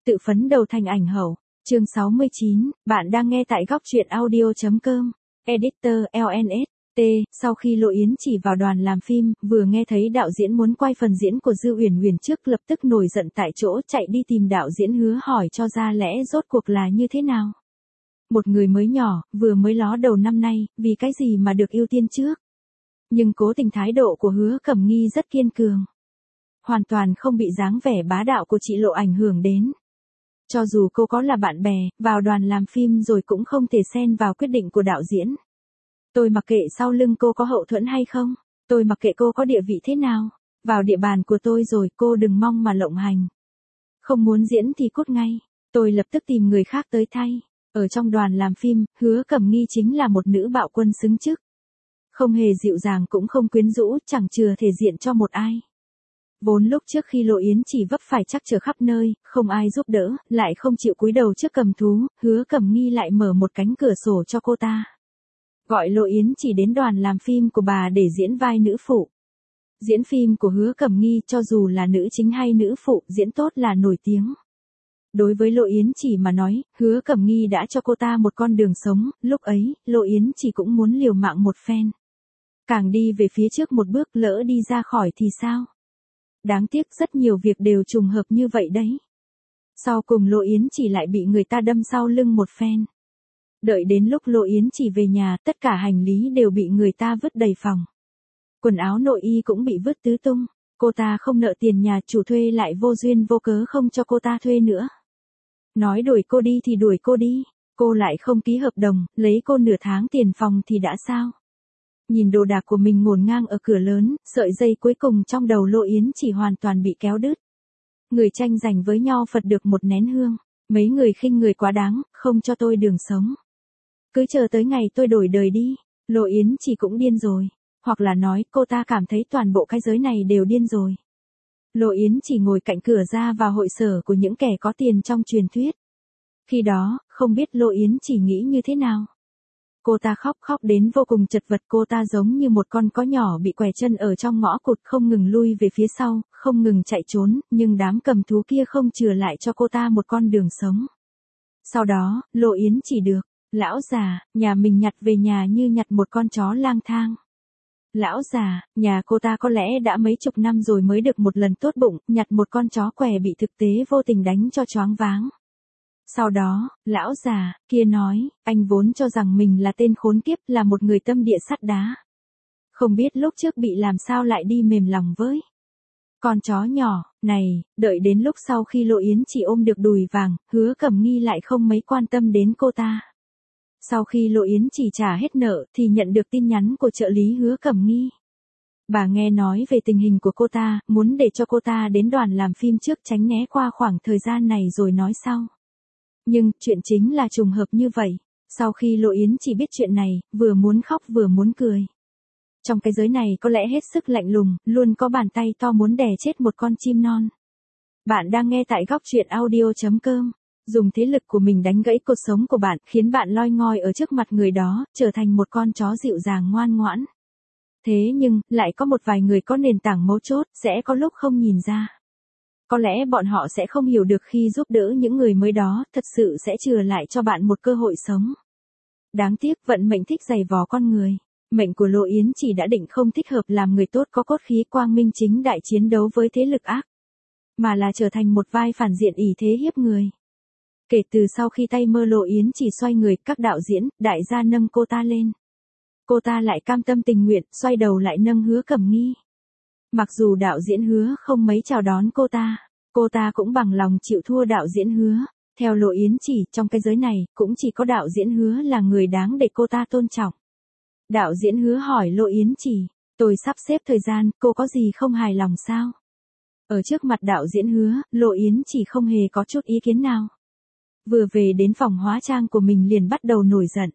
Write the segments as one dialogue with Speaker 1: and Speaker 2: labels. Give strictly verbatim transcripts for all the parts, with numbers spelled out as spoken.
Speaker 1: Tự phấn đầu thành ảnh hậu. Chương sáu mươi chín, bạn đang nghe tại góc truyện audio chấm com. Editor lờ en ét. T, sau khi Lộ Yến Chỉ vào đoàn làm phim, vừa nghe thấy đạo diễn muốn quay phần diễn của Dư Uyển Uyển trước lập tức nổi giận tại chỗ chạy đi tìm đạo diễn Hứa hỏi cho ra lẽ rốt cuộc là như thế nào. Một người mới nhỏ, vừa mới ló đầu năm nay, vì cái gì mà được ưu tiên trước. Nhưng cố tình thái độ của Hứa Cẩm Nghi rất kiên cường. Hoàn toàn không bị dáng vẻ bá đạo của chị Lộ ảnh hưởng đến. Cho dù cô có là bạn bè, vào đoàn làm phim rồi cũng không thể xen vào quyết định của đạo diễn. Tôi mặc kệ sau lưng cô có hậu thuẫn hay không, tôi mặc kệ cô có địa vị thế nào, vào địa bàn của tôi rồi cô đừng mong mà lộng hành. Không muốn diễn thì cút ngay, tôi lập tức tìm người khác tới thay. Ở trong đoàn làm phim, Hứa Cẩm Nghi chính là một nữ bạo quân xứng chức. Không hề dịu dàng cũng không quyến rũ, chẳng chừa thể diện cho một ai. Vốn lúc trước khi Lộ Yến Chỉ vấp phải trắc trở khắp nơi, không ai giúp đỡ, lại không chịu cúi đầu trước cầm thú, Hứa Cẩm Nghi lại mở một cánh cửa sổ cho cô ta. Gọi Lộ Yến Chỉ đến đoàn làm phim của bà để diễn vai nữ phụ. Diễn phim của Hứa Cẩm Nghi cho dù là nữ chính hay nữ phụ, diễn tốt là nổi tiếng. Đối với Lộ Yến Chỉ mà nói, Hứa Cẩm Nghi đã cho cô ta một con đường sống, lúc ấy, Lộ Yến Chỉ cũng muốn liều mạng một phen. Càng đi về phía trước một bước lỡ đi ra khỏi thì sao? Đáng tiếc rất nhiều việc đều trùng hợp như vậy đấy. Sau cùng Lộ Yến Chỉ lại bị người ta đâm sau lưng một phen. Đợi đến lúc Lộ Yến Chỉ về nhà, tất cả hành lý đều bị người ta vứt đầy phòng. Quần áo nội y cũng bị vứt tứ tung. Cô ta không nợ tiền nhà chủ thuê lại vô duyên vô cớ không cho cô ta thuê nữa. Nói đuổi cô đi thì đuổi cô đi. Cô lại không ký hợp đồng, lấy cô nửa tháng tiền phòng thì đã sao? Nhìn đồ đạc của mình ngổn ngang ở cửa lớn, sợi dây cuối cùng trong đầu Lộ Yến Chỉ hoàn toàn bị kéo đứt. Người tranh giành với nhau Phật được một nén hương. Mấy người khinh người quá đáng, không cho tôi đường sống. Cứ chờ tới ngày tôi đổi đời đi. Lộ Yến Chỉ cũng điên rồi. Hoặc là nói cô ta cảm thấy toàn bộ cái giới này đều điên rồi. Lộ Yến Chỉ ngồi cạnh cửa ra vào hội sở của những kẻ có tiền trong truyền thuyết. Khi đó, không biết Lộ Yến Chỉ nghĩ như thế nào. Cô ta khóc khóc đến vô cùng chật vật, cô ta giống như một con có nhỏ bị què chân ở trong ngõ cụt không ngừng lui về phía sau, không ngừng chạy trốn, nhưng đám cầm thú kia không chừa lại cho cô ta một con đường sống. Sau đó, Lộ Yến Chỉ được, lão già, nhà mình nhặt về nhà như nhặt một con chó lang thang. Lão già, nhà cô ta có lẽ đã mấy chục năm rồi mới được một lần tốt bụng, nhặt một con chó què bị thực tế vô tình đánh cho choáng váng. Sau đó, lão già kia nói, anh vốn cho rằng mình là tên khốn kiếp, là một người tâm địa sắt đá. Không biết lúc trước bị làm sao lại đi mềm lòng với con chó nhỏ này. Đợi đến lúc sau khi Lộ Yến Chỉ ôm được đùi vàng, Hứa Cẩm Nghi lại không mấy quan tâm đến cô ta. Sau khi Lộ Yến Chỉ trả hết nợ thì nhận được tin nhắn của trợ lý Hứa Cẩm Nghi. Bà nghe nói về tình hình của cô ta, muốn để cho cô ta đến đoàn làm phim trước tránh né qua khoảng thời gian này rồi nói sau. Nhưng, chuyện chính là trùng hợp như vậy. Sau khi Lộ Yến Chỉ biết chuyện này, vừa muốn khóc vừa muốn cười. Trong cái giới này có lẽ hết sức lạnh lùng, luôn có bàn tay to muốn đè chết một con chim non. Bạn đang nghe tại góc truyện audio chấm com. Dùng thế lực của mình đánh gãy cuộc sống của bạn, khiến bạn loi ngoi ở trước mặt người đó, trở thành một con chó dịu dàng ngoan ngoãn. Thế nhưng, lại có một vài người có nền tảng mấu chốt, sẽ có lúc không nhìn ra. Có lẽ bọn họ sẽ không hiểu được khi giúp đỡ những người mới đó, thật sự sẽ chừa lại cho bạn một cơ hội sống. Đáng tiếc, vận mệnh thích giày vò con người. Mệnh của Lộ Yến Chỉ đã định không thích hợp làm người tốt có cốt khí quang minh chính đại chiến đấu với thế lực ác, mà là trở thành một vai phản diện ỷ thế hiếp người. Kể từ sau khi tay mơ Lộ Yến Chỉ xoay người, các đạo diễn, đại gia nâng cô ta lên. Cô ta lại cam tâm tình nguyện, xoay đầu lại nâng Hứa Cẩm Nghi. Mặc dù đạo diễn Hứa không mấy chào đón cô ta, cô ta cũng bằng lòng chịu thua đạo diễn Hứa. Theo Lộ Yến Chỉ, trong cái giới này, cũng chỉ có đạo diễn Hứa là người đáng để cô ta tôn trọng. Đạo diễn Hứa hỏi Lộ Yến Chỉ, tôi sắp xếp thời gian, cô có gì không hài lòng sao? Ở trước mặt đạo diễn Hứa, Lộ Yến Chỉ không hề có chút ý kiến nào. Vừa về đến phòng hóa trang của mình liền bắt đầu nổi giận.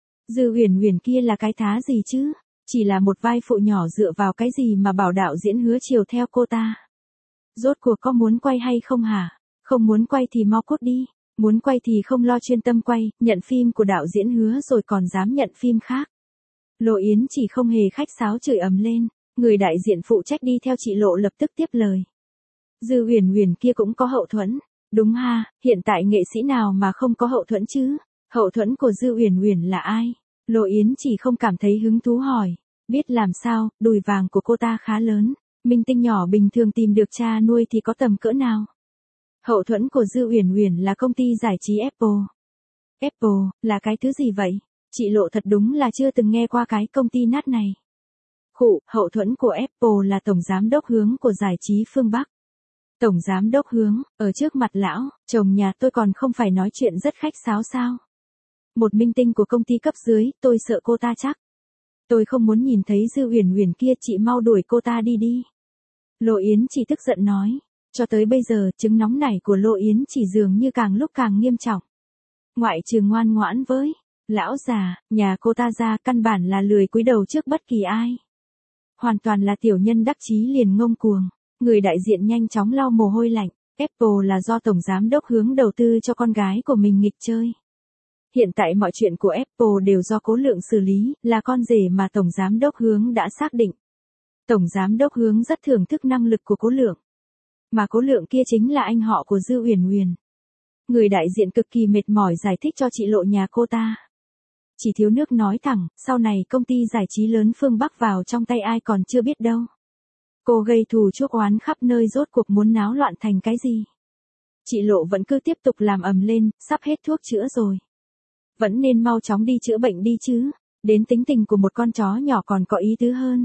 Speaker 1: Dư Uyển Uyển kia là cái thá gì chứ? Chỉ là một vai phụ nhỏ dựa vào cái gì mà bảo đạo diễn Hứa chiều theo cô ta? Rốt cuộc có muốn quay hay không hả? Không muốn quay thì mau cút đi. Muốn quay thì không lo chuyên tâm quay, nhận phim của đạo diễn Hứa rồi còn dám nhận phim khác. Lộ Yến Chỉ không hề khách sáo chửi ầm lên. Người đại diện phụ trách đi theo chị Lộ lập tức tiếp lời. Dư Uyển Uyển kia cũng có hậu thuẫn. Đúng ha, hiện tại nghệ sĩ nào mà không có hậu thuẫn chứ? Hậu thuẫn của Dư Uyển Uyển là ai? Lộ Yến chỉ không cảm thấy hứng thú hỏi. Biết làm sao, đùi vàng của cô ta khá lớn. Minh tinh nhỏ bình thường tìm được cha nuôi thì có tầm cỡ nào? Hậu thuẫn của Dư Uyển Uyển là công ty giải trí Apple. Apple, là cái thứ gì vậy? Chị Lộ thật đúng là chưa từng nghe qua cái công ty nát này. Khụ, hậu thuẫn của Apple là tổng giám đốc Hướng của giải trí phương Bắc. Tổng giám đốc Hướng, ở trước mặt lão, chồng nhà tôi còn không phải nói chuyện rất khách sáo sao? Một minh tinh của công ty cấp dưới, tôi sợ cô ta chắc. Tôi không muốn nhìn thấy Dư Uyển Uyển kia, chị mau đuổi cô ta đi đi. Lộ Yến chỉ tức giận nói. Cho tới bây giờ, chứng nóng nảy của Lộ Yến chỉ dường như càng lúc càng nghiêm trọng. Ngoại trừ ngoan ngoãn với lão già, nhà cô ta ra căn bản là lười cúi đầu trước bất kỳ ai. Hoàn toàn là tiểu nhân đắc chí liền ngông cuồng. Người đại diện nhanh chóng lau mồ hôi lạnh. Apple là do tổng giám đốc Hướng đầu tư cho con gái của mình nghịch chơi. Hiện tại mọi chuyện của Apple đều do Cố Lượng xử lý, là con rể mà tổng giám đốc Hướng đã xác định. Tổng giám đốc Hướng rất thưởng thức năng lực của Cố Lượng. Mà Cố Lượng kia chính là anh họ của Dư Uyển Uyển. Người đại diện cực kỳ mệt mỏi giải thích cho chị Lộ nhà cô ta. Chỉ thiếu nước nói thẳng, sau này công ty giải trí lớn phương Bắc vào trong tay ai còn chưa biết đâu. Cô gây thù chuốc oán khắp nơi, rốt cuộc muốn náo loạn thành cái gì? Chị Lộ vẫn cứ tiếp tục làm ầm lên, sắp hết thuốc chữa rồi. Vẫn nên mau chóng đi chữa bệnh đi chứ, đến tính tình của một con chó nhỏ còn có ý tứ hơn.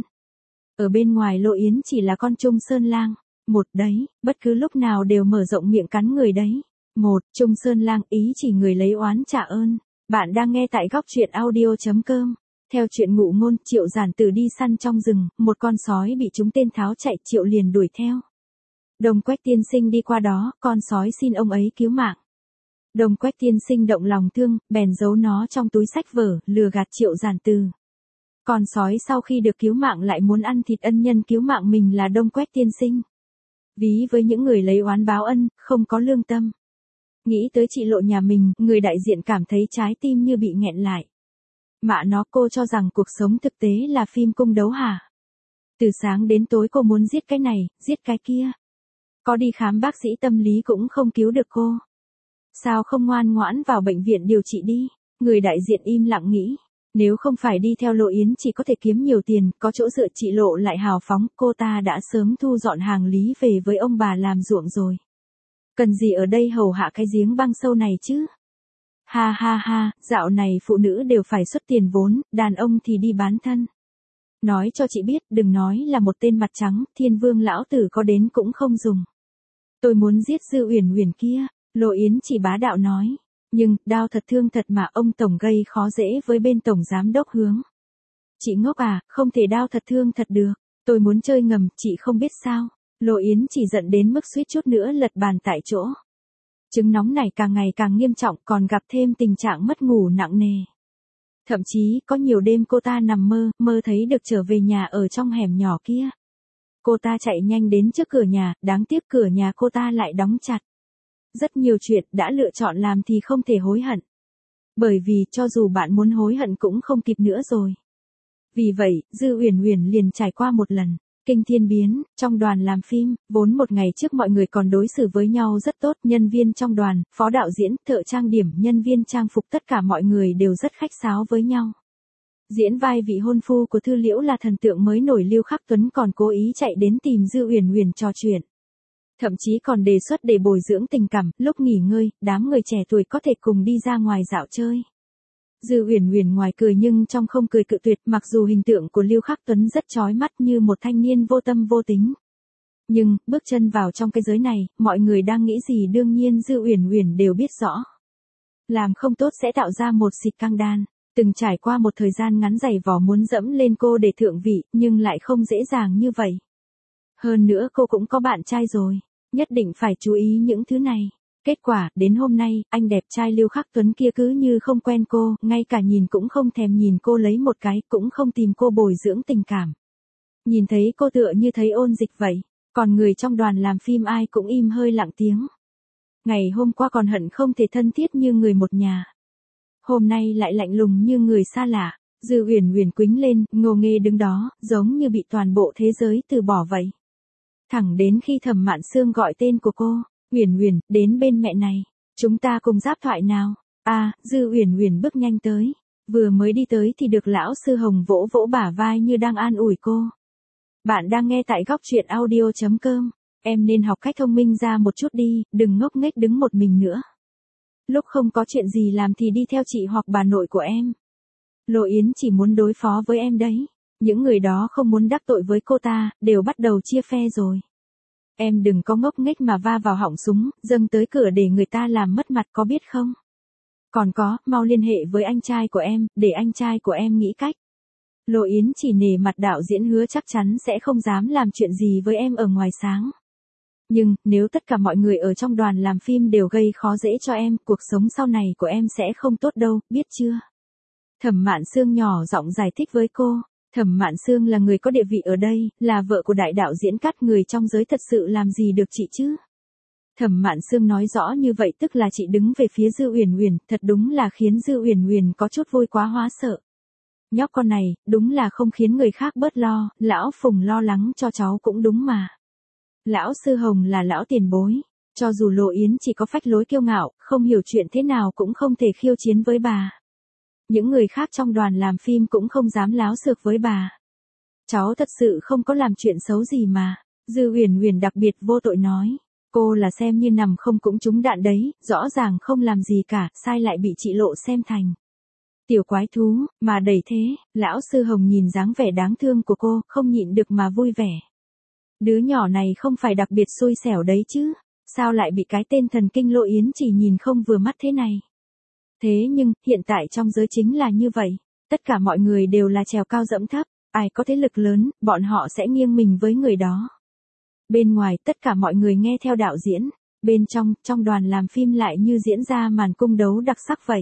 Speaker 1: Ở bên ngoài Lộ Yến chỉ là con Trung Sơn Lang, một đấy, bất cứ lúc nào đều mở rộng miệng cắn người đấy. Một, Trung Sơn Lang ý chỉ người lấy oán trả ơn. Bạn đang nghe tại góc truyện audio chấm com. Theo chuyện ngụ ngôn, Triệu Giản Tử đi săn trong rừng, một con sói bị chúng tên tháo chạy, Triệu liền đuổi theo. Đồng Quách tiên sinh đi qua đó, con sói xin ông ấy cứu mạng. Đồng Quách tiên sinh động lòng thương, bèn giấu nó trong túi sách vở, lừa gạt Triệu Giản Tử. Con sói sau khi được cứu mạng lại muốn ăn thịt ân nhân cứu mạng mình là Đồng Quách tiên sinh. Ví với những người lấy oán báo ân, không có lương tâm. Nghĩ tới chị Lộ nhà mình, người đại diện cảm thấy trái tim như bị nghẹn lại. Mạ nó, cô cho rằng cuộc sống thực tế là phim cung đấu hả? Từ sáng đến tối cô muốn giết cái này, giết cái kia. Có đi khám bác sĩ tâm lý cũng không cứu được cô. Sao không ngoan ngoãn vào bệnh viện điều trị đi? Người đại diện im lặng nghĩ. Nếu không phải đi theo Lộ Yến chỉ có thể kiếm nhiều tiền, có chỗ dựa, chị Lộ lại hào phóng, cô ta đã sớm thu dọn hàng lý về với ông bà làm ruộng rồi. Cần gì ở đây hầu hạ cái giếng băng sâu này chứ? Ha ha ha, dạo này phụ nữ đều phải xuất tiền vốn, đàn ông thì đi bán thân. Nói cho chị biết, đừng nói là một tên mặt trắng, Thiên Vương lão tử có đến cũng không dùng. Tôi muốn giết Dư Uyển Uyển kia, Lộ Yến chỉ bá đạo nói. Nhưng, đau thật thương thật mà ông tổng gây khó dễ với bên tổng giám đốc Hướng. Chị ngốc à, không thể đau thật thương thật được. Tôi muốn chơi ngầm, chị không biết sao. Lộ Yến chỉ giận đến mức suýt chút nữa lật bàn tại chỗ. Chứng nóng này càng ngày càng nghiêm trọng, còn gặp thêm tình trạng mất ngủ nặng nề. Thậm chí, có nhiều đêm cô ta nằm mơ, mơ thấy được trở về nhà ở trong hẻm nhỏ kia. Cô ta chạy nhanh đến trước cửa nhà, đáng tiếc cửa nhà cô ta lại đóng chặt. Rất nhiều chuyện đã lựa chọn làm thì không thể hối hận. Bởi vì cho dù bạn muốn hối hận cũng không kịp nữa rồi. Vì vậy, Dư Uyển Uyển liền trải qua một lần kinh thiên biến. Trong đoàn làm phim, vốn một ngày trước mọi người còn đối xử với nhau rất tốt, nhân viên trong đoàn, phó đạo diễn, thợ trang điểm, nhân viên trang phục, tất cả mọi người đều rất khách sáo với nhau. Diễn vai vị hôn phu của Thư Liễu là thần tượng mới nổi Lưu Khắc Tuấn còn cố ý chạy đến tìm Dư Uyển Uyển trò chuyện. Thậm chí còn đề xuất để bồi dưỡng tình cảm, lúc nghỉ ngơi, đám người trẻ tuổi có thể cùng đi ra ngoài dạo chơi. Dư Uyển Uyển ngoài cười nhưng trong không cười cự tuyệt, mặc dù hình tượng của Lưu Khắc Tuấn rất chói mắt như một thanh niên vô tâm vô tính. Nhưng, bước chân vào trong cái giới này, mọi người đang nghĩ gì đương nhiên Dư Uyển Uyển đều biết rõ. Làm không tốt sẽ tạo ra một xịt căng đan. Từng trải qua một thời gian ngắn giày vò muốn dẫm lên cô để thượng vị, nhưng lại không dễ dàng như vậy. Hơn nữa cô cũng có bạn trai rồi, nhất định phải chú ý những thứ này. Kết quả, đến hôm nay, anh đẹp trai Lưu Khắc Tuấn kia cứ như không quen cô, ngay cả nhìn cũng không thèm nhìn cô lấy một cái, cũng không tìm cô bồi dưỡng tình cảm. Nhìn thấy cô tựa như thấy ôn dịch vậy, còn người trong đoàn làm phim ai cũng im hơi lặng tiếng. Ngày hôm qua còn hận không thể thân thiết như người một nhà. Hôm nay lại lạnh lùng như người xa lạ. Dư Uyển Uyển quĩnh lên, ngô nghê đứng đó, giống như bị toàn bộ thế giới từ bỏ vậy. Thẳng đến khi Thẩm Mạn Sương gọi tên của cô, Uyển Uyển, đến bên mẹ này, chúng ta cùng giáp thoại nào. A, à, Dư Uyển Uyển bước nhanh tới, vừa mới đi tới thì được lão sư Hồng vỗ vỗ bả vai như đang an ủi cô. Bạn đang nghe tại góc truyện audio chấm com. Em nên học cách thông minh ra một chút đi, đừng ngốc nghếch đứng một mình nữa. Lúc không có chuyện gì làm thì đi theo chị hoặc bà nội của em. Lộ Yến chỉ muốn đối phó với em đấy. Những người đó không muốn đắc tội với cô ta, đều bắt đầu chia phe rồi. Em đừng có ngốc nghếch mà va vào họng súng, dâng tới cửa để người ta làm mất mặt có biết không? Còn có, mau liên hệ với anh trai của em, để anh trai của em nghĩ cách. Lộ Yến chỉ nể mặt đạo diễn hứa chắc chắn sẽ không dám làm chuyện gì với em ở ngoài sáng. Nhưng, nếu tất cả mọi người ở trong đoàn làm phim đều gây khó dễ cho em, cuộc sống sau này của em sẽ không tốt đâu, biết chưa? Thẩm Mạn Sương nhỏ giọng giải thích với cô. Thẩm Mạn Sương là người có địa vị ở đây, là vợ của đại đạo diễn Cát, người trong giới thật sự làm gì được chị chứ? Thẩm Mạn Sương nói rõ như vậy tức là chị đứng về phía Dư Uyển Uyển, thật đúng là khiến Dư Uyển Uyển có chút vui quá hóa sợ. Nhóc con này, đúng là không khiến người khác bớt lo, lão Phùng lo lắng cho cháu cũng đúng mà. Lão sư Hồng là lão tiền bối, cho dù Lộ Yến chỉ có phách lối kiêu ngạo, không hiểu chuyện thế nào cũng không thể khiêu chiến với bà. Những người khác trong đoàn làm phim cũng không dám láo xược với bà. Cháu thật sự không có làm chuyện xấu gì mà. Dư Uyển Uyển đặc biệt vô tội nói. Cô là xem như nằm không cũng trúng đạn đấy, rõ ràng không làm gì cả, sai lại bị chị Lộ xem thành. Tiểu quái thú, mà đẩy thế, lão sư Hồng nhìn dáng vẻ đáng thương của cô, không nhịn được mà vui vẻ. Đứa nhỏ này không phải đặc biệt xui xẻo đấy chứ, sao lại bị cái tên thần kinh Lộ Yến chỉ nhìn không vừa mắt thế này. Thế nhưng, hiện tại trong giới chính là như vậy, tất cả mọi người đều là trèo cao dẫm thấp, ai có thế lực lớn, bọn họ sẽ nghiêng mình với người đó. Bên ngoài tất cả mọi người nghe theo đạo diễn, bên trong, trong đoàn làm phim lại như diễn ra màn cung đấu đặc sắc vậy.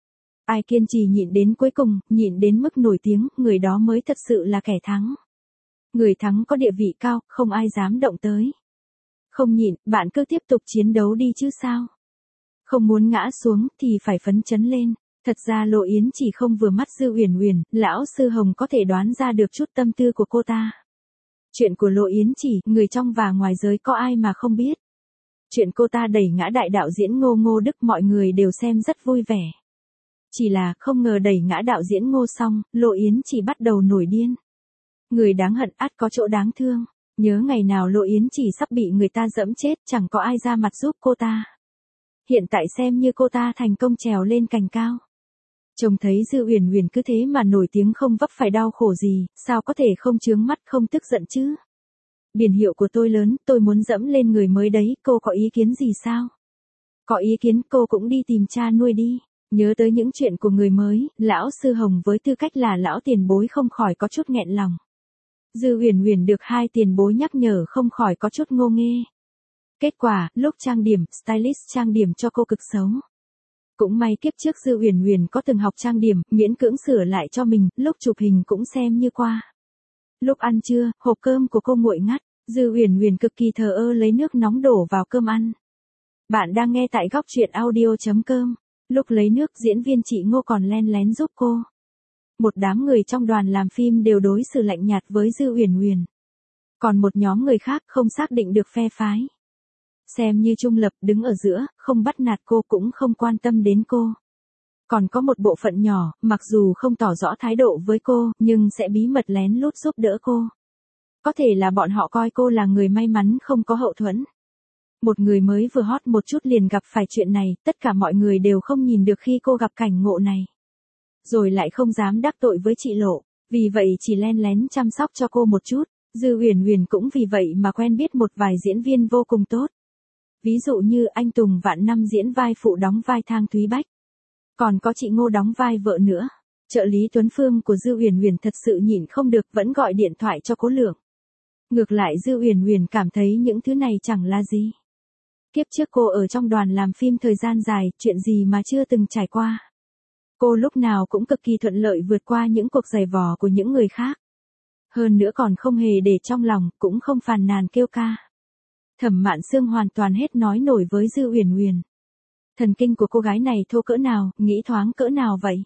Speaker 1: Ai kiên trì nhịn đến cuối cùng, nhịn đến mức nổi tiếng, người đó mới thật sự là kẻ thắng. Người thắng có địa vị cao, không ai dám động tới. Không nhịn, bạn cứ tiếp tục chiến đấu đi chứ sao. Không muốn ngã xuống thì phải phấn chấn lên. Thật ra Lộ Yến chỉ không vừa mắt Dư Uyển Uyển, lão sư Hồng có thể đoán ra được chút tâm tư của cô ta. Chuyện của Lộ Yến chỉ, người trong và ngoài giới có ai mà không biết. Chuyện cô ta đẩy ngã đại đạo diễn Ngô Ngô Đức mọi người đều xem rất vui vẻ. Chỉ là không ngờ đẩy ngã đạo diễn Ngô xong, Lộ Yến chỉ bắt đầu nổi điên. Người đáng hận ắt có chỗ đáng thương. Nhớ ngày nào Lộ Yến chỉ sắp bị người ta dẫm chết, chẳng có ai ra mặt giúp cô ta. Hiện tại xem như cô ta thành công trèo lên cành cao. Trông thấy Dư Uyển Uyển cứ thế mà nổi tiếng không vấp phải đau khổ gì, sao có thể không chướng mắt không tức giận chứ? Biển hiệu của tôi lớn, tôi muốn dẫm lên người mới đấy, cô có ý kiến gì sao? Có ý kiến cô cũng đi tìm cha nuôi đi. Nhớ tới những chuyện của người mới, lão sư Hồng với tư cách là lão tiền bối không khỏi có chút nghẹn lòng. Dư Uyển Uyển được hai tiền bối nhắc nhở không khỏi có chút ngô nghê. Kết quả, lúc trang điểm, stylist trang điểm cho cô cực xấu. Cũng may kiếp trước Dư Uyển Uyển có từng học trang điểm, miễn cưỡng sửa lại cho mình, lúc chụp hình cũng xem như qua. Lúc ăn trưa, hộp cơm của cô nguội ngắt, Dư Uyển Uyển cực kỳ thờ ơ lấy nước nóng đổ vào cơm ăn. Bạn đang nghe tại góc truyện audio chấm com. Lúc lấy nước, diễn viên chị Ngô còn len lén giúp cô. Một đám người trong đoàn làm phim đều đối xử lạnh nhạt với Dư Uyển Uyển. Còn một nhóm người khác không xác định được phe phái. Xem như trung lập đứng ở giữa, không bắt nạt cô cũng không quan tâm đến cô. Còn có một bộ phận nhỏ, mặc dù không tỏ rõ thái độ với cô, nhưng sẽ bí mật lén lút giúp đỡ cô. Có thể là bọn họ coi cô là người may mắn không có hậu thuẫn. Một người mới vừa hot một chút liền gặp phải chuyện này, tất cả mọi người đều không nhìn được khi cô gặp cảnh ngộ này. Rồi lại không dám đắc tội với chị Lộ, vì vậy chỉ len lén chăm sóc cho cô một chút. Dư Uyển Uyển cũng vì vậy mà quen biết một vài diễn viên vô cùng tốt. Ví dụ như anh Tùng Vạn Năm diễn vai phụ đóng vai Thang Thúy Bách. Còn có chị Ngô đóng vai vợ nữa. Trợ lý Tuấn Phương của Dư Uyển Uyển thật sự nhịn không được vẫn gọi điện thoại cho Cố Lượng. Ngược lại Dư Uyển Uyển cảm thấy những thứ này chẳng là gì. Kiếp trước cô ở trong đoàn làm phim thời gian dài, chuyện gì mà chưa từng trải qua. Cô lúc nào cũng cực kỳ thuận lợi vượt qua những cuộc giày vò của những người khác. Hơn nữa còn không hề để trong lòng, cũng không phàn nàn kêu ca. Thẩm Mạn Sương hoàn toàn hết nói nổi với Dư Uyển Uyển. Thần kinh của cô gái này thô cỡ nào, nghĩ thoáng cỡ nào vậy?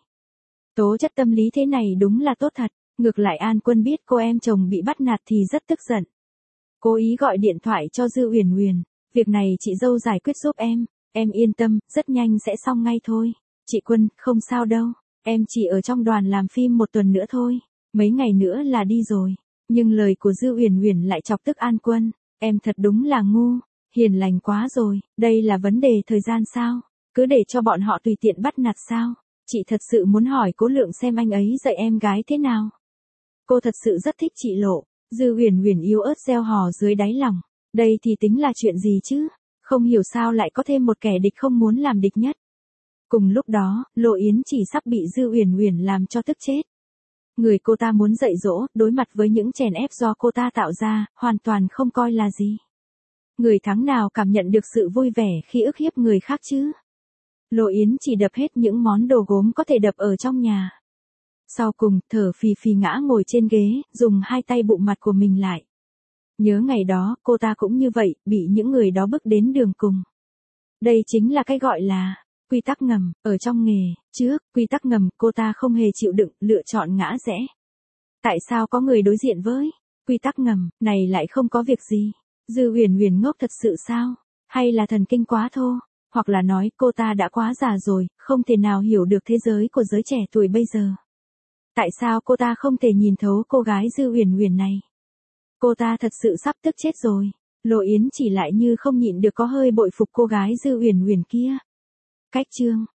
Speaker 1: Tố chất tâm lý thế này đúng là tốt thật. Ngược lại An Quân biết cô em chồng bị bắt nạt thì rất tức giận. Cố ý gọi điện thoại cho Dư Uyển Uyển. Việc này chị dâu giải quyết giúp em, em yên tâm, rất nhanh sẽ xong ngay thôi. Chị Quân, không sao đâu, em chỉ ở trong đoàn làm phim một tuần nữa thôi, mấy ngày nữa là đi rồi. Nhưng lời của Dư Uyển Uyển lại chọc tức An Quân, em thật đúng là ngu, hiền lành quá rồi, đây là vấn đề thời gian sao? Cứ để cho bọn họ tùy tiện bắt nạt sao? Chị thật sự muốn hỏi Cố Lượng xem anh ấy dạy em gái thế nào. Cô thật sự rất thích chị Lộ. Dư Uyển Uyển yếu ớt gieo hò dưới đáy lòng. Đây thì tính là chuyện gì chứ? Không hiểu sao lại có thêm một kẻ địch không muốn làm địch nhất. Cùng lúc đó, Lộ Yến chỉ sắp bị Dư Uyển Uyển làm cho tức chết. Người cô ta muốn dạy dỗ, đối mặt với những chèn ép do cô ta tạo ra, hoàn toàn không coi là gì. Người thắng nào cảm nhận được sự vui vẻ khi ức hiếp người khác chứ? Lộ Yến chỉ đập hết những món đồ gốm có thể đập ở trong nhà. Sau cùng, thở phì phì ngã ngồi trên ghế, dùng hai tay bụm mặt của mình lại. Nhớ ngày đó, cô ta cũng như vậy, bị những người đó bức đến đường cùng. Đây chính là cái gọi là quy tắc ngầm, ở trong nghề, trước, quy tắc ngầm, cô ta không hề chịu đựng, lựa chọn ngã rẽ. Tại sao có người đối diện với quy tắc ngầm, này lại không có việc gì? Dư Uyển Uyển ngốc thật sự sao? Hay là thần kinh quá thô? Hoặc là nói cô ta đã quá già rồi, không thể nào hiểu được thế giới của giới trẻ tuổi bây giờ. Tại sao cô ta không thể nhìn thấu cô gái Dư Uyển Uyển này? Cô ta thật sự sắp tức chết rồi. Lộ Yến chỉ lại như không nhịn được có hơi bội phục cô gái Dư Uyển Uyển kia. Cách chương